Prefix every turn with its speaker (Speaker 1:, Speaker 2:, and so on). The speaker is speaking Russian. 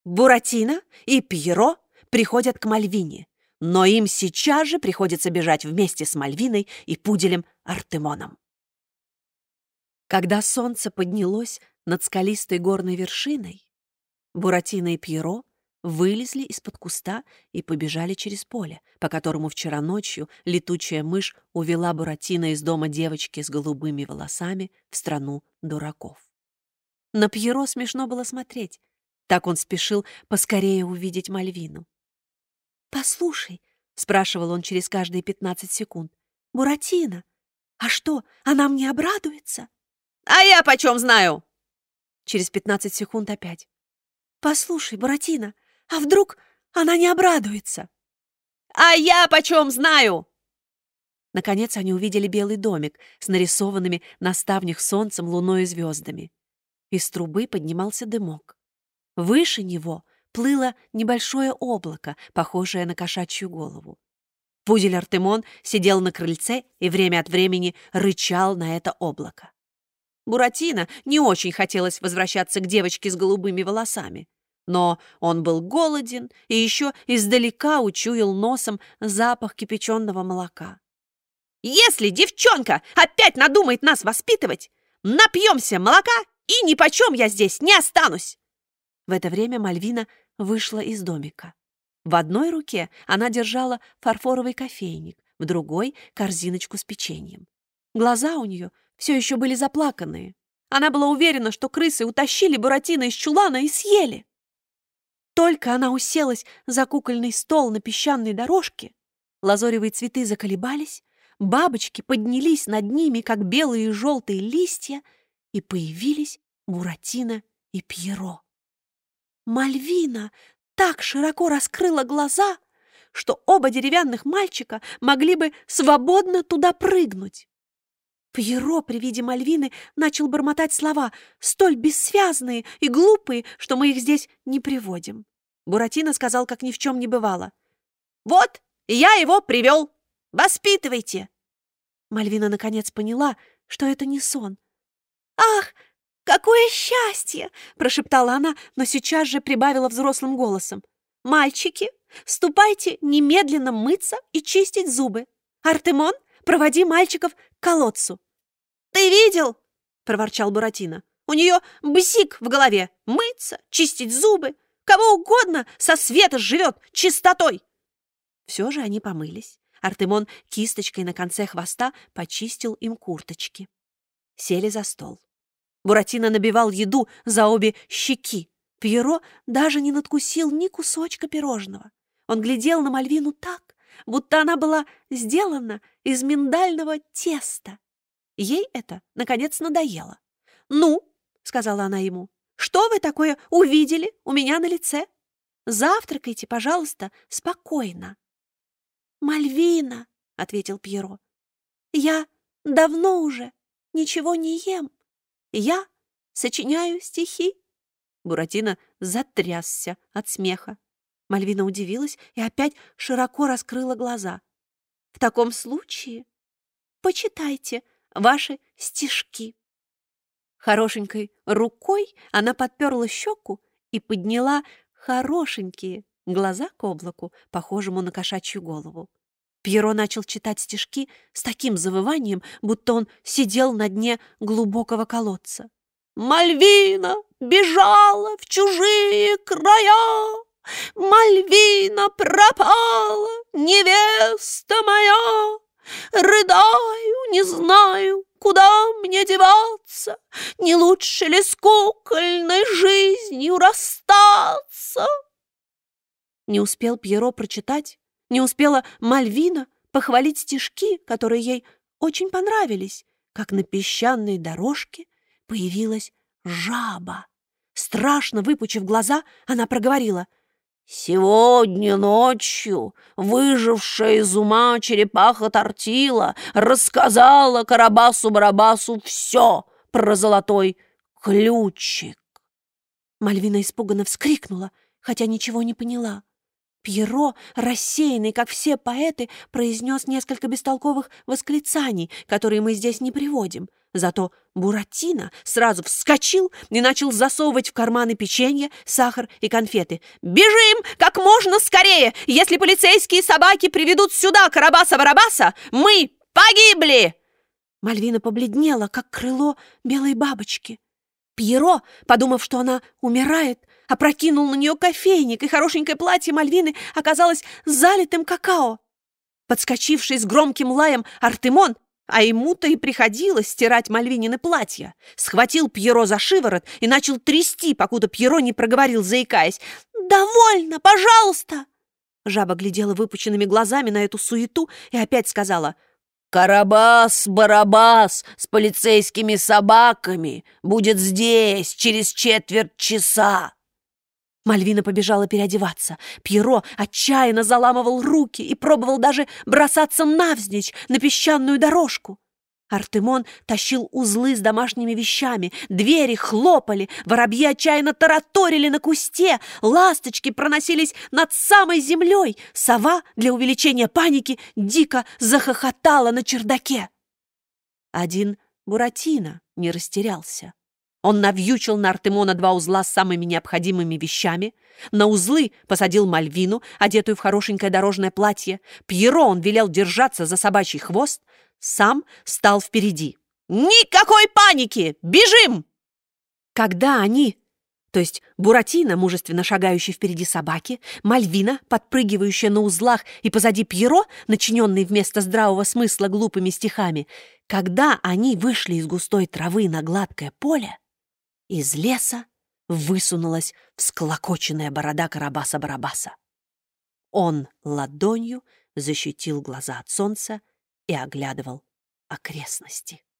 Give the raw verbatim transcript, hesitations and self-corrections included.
Speaker 1: Буратино и Пьеро приходят к Мальвине, но им сейчас же приходится бежать вместе с Мальвиной и пуделем Артемоном. Когда солнце поднялось над скалистой горной вершиной, Буратино и Пьеро вылезли из-под куста и побежали через поле, по которому вчера ночью летучая мышь увела Буратино из дома девочки с голубыми волосами в страну дураков. На Пьеро смешно было смотреть. Так он спешил поскорее увидеть Мальвину. «Послушай», — спрашивал он через каждые пятнадцать секунд, — «Буратино, а что, она мне обрадуется?» «А я почем знаю?» Через пятнадцать секунд опять. «Послушай, Буратино, а вдруг она не обрадуется?» «А я почем знаю?» Наконец они увидели белый домик с нарисованными на ставнях солнцем, луной и звездами. Из трубы поднимался дымок. Выше него плыло небольшое облако, похожее на кошачью голову. Пудель Артемон сидел на крыльце и время от времени рычал на это облако. Буратино не очень хотелось возвращаться к девочке с голубыми волосами, но он был голоден и еще издалека учуял носом запах кипяченого молока. «Если девчонка опять надумает нас воспитывать, напьемся молока, и нипочем я здесь не останусь!» В это время Мальвина вышла из домика. В одной руке она держала фарфоровый кофейник, в другой — корзиночку с печеньем. Глаза у нее все еще были заплаканные. Она была уверена, что крысы утащили Буратино из чулана и съели. Только она уселась за кукольный стол на песчаной дорожке, лазоревые цветы заколебались, бабочки поднялись над ними, как белые и желтые листья, и появились Буратино и Пьеро. Мальвина так широко раскрыла глаза, что оба деревянных мальчика могли бы свободно туда прыгнуть. Пьеро при виде Мальвины начал бормотать слова, столь бессвязные и глупые, что мы их здесь не приводим. Буратино сказал, как ни в чем не бывало: «Вот, я его привел! Воспитывайте!» Мальвина наконец поняла, что это не сон. «Ах, какое счастье!» — прошептала она, но сейчас же прибавила взрослым голосом: «Мальчики, ступайте немедленно мыться и чистить зубы. Артемон, проводи мальчиков к колодцу». «Ты видел?» — проворчал Буратино. «У нее бзик в голове. Мыться, чистить зубы. Кого угодно со света живет чистотой». Все же они помылись. Артемон кисточкой на конце хвоста почистил им курточки. Сели за стол. Буратино набивал еду за обе щеки. Пьеро даже не надкусил ни кусочка пирожного. Он глядел на Мальвину так, будто она была сделана из миндального теста. Ей это, наконец, надоело. «Ну, — сказала она ему, — что вы такое увидели у меня на лице? Завтракайте, пожалуйста, спокойно». «Мальвина, — ответил Пьеро, — я давно уже ничего не ем. Я сочиняю стихи». Буратино затрясся от смеха. Мальвина удивилась и опять широко раскрыла глаза. «В таком случае почитайте ваши стишки». Хорошенькой рукой она подперла щеку и подняла хорошенькие глаза к облаку, похожему на кошачью голову. Пьеро начал читать стишки с таким завыванием, будто он сидел на дне глубокого колодца. «Мальвина бежала в чужие края, Мальвина пропала, невеста моя. Рыдаю, не знаю, куда мне деваться, Не лучше ли с кукольной жизнью расстаться?» Не успел Пьеро прочитать, не успела Мальвина похвалить стишки, которые ей очень понравились, как на песчаной дорожке появилась жаба. Страшно выпучив глаза, она проговорила: «Сегодня ночью выжившая из ума черепаха Тортила рассказала Карабасу-Барабасу все про золотой ключик». Мальвина испуганно вскрикнула, хотя ничего не поняла. Пьеро, рассеянный, как все поэты, произнес несколько бестолковых восклицаний, которые мы здесь не приводим. Зато Буратино сразу вскочил и начал засовывать в карманы печенье, сахар и конфеты. «Бежим как можно скорее! Если полицейские собаки приведут сюда Карабаса-Барабаса, мы погибли!» Мальвина побледнела, как крыло белой бабочки. Пьеро, подумав, что она умирает, опрокинул на нее кофейник, и хорошенькое платье Мальвины оказалось залитым какао. Подскочивший с громким лаем Артемон, а ему-то и приходилось стирать Мальвинины платья, схватил Пьеро за шиворот и начал трясти, покуда Пьеро не проговорил, заикаясь: «Довольно, пожалуйста!» Жаба глядела выпученными глазами на эту суету и опять сказала: «Карабас-Барабас с полицейскими собаками будет здесь через четверть часа». Мальвина побежала переодеваться. Пьеро отчаянно заламывал руки и пробовал даже бросаться навзничь на песчаную дорожку. Артемон тащил узлы с домашними вещами, двери хлопали, воробьи отчаянно тараторили на кусте, ласточки проносились над самой землей, сова для увеличения паники дико захохотала на чердаке. Один Буратино не растерялся. Он навьючил на Артемона два узла с самыми необходимыми вещами, на узлы посадил Мальвину, одетую в хорошенькое дорожное платье. Пьеро он велел держаться за собачий хвост, сам стал впереди. «Никакой паники! Бежим!» Когда они, то есть Буратино, мужественно шагающий впереди собаки, Мальвина, подпрыгивающая на узлах, и позади Пьеро, начиненный вместо здравого смысла глупыми стихами, когда они вышли из густой травы на гладкое поле, из леса высунулась всклокоченная борода Карабаса-Барабаса. Он ладонью защитил глаза от солнца и оглядывал окрестности.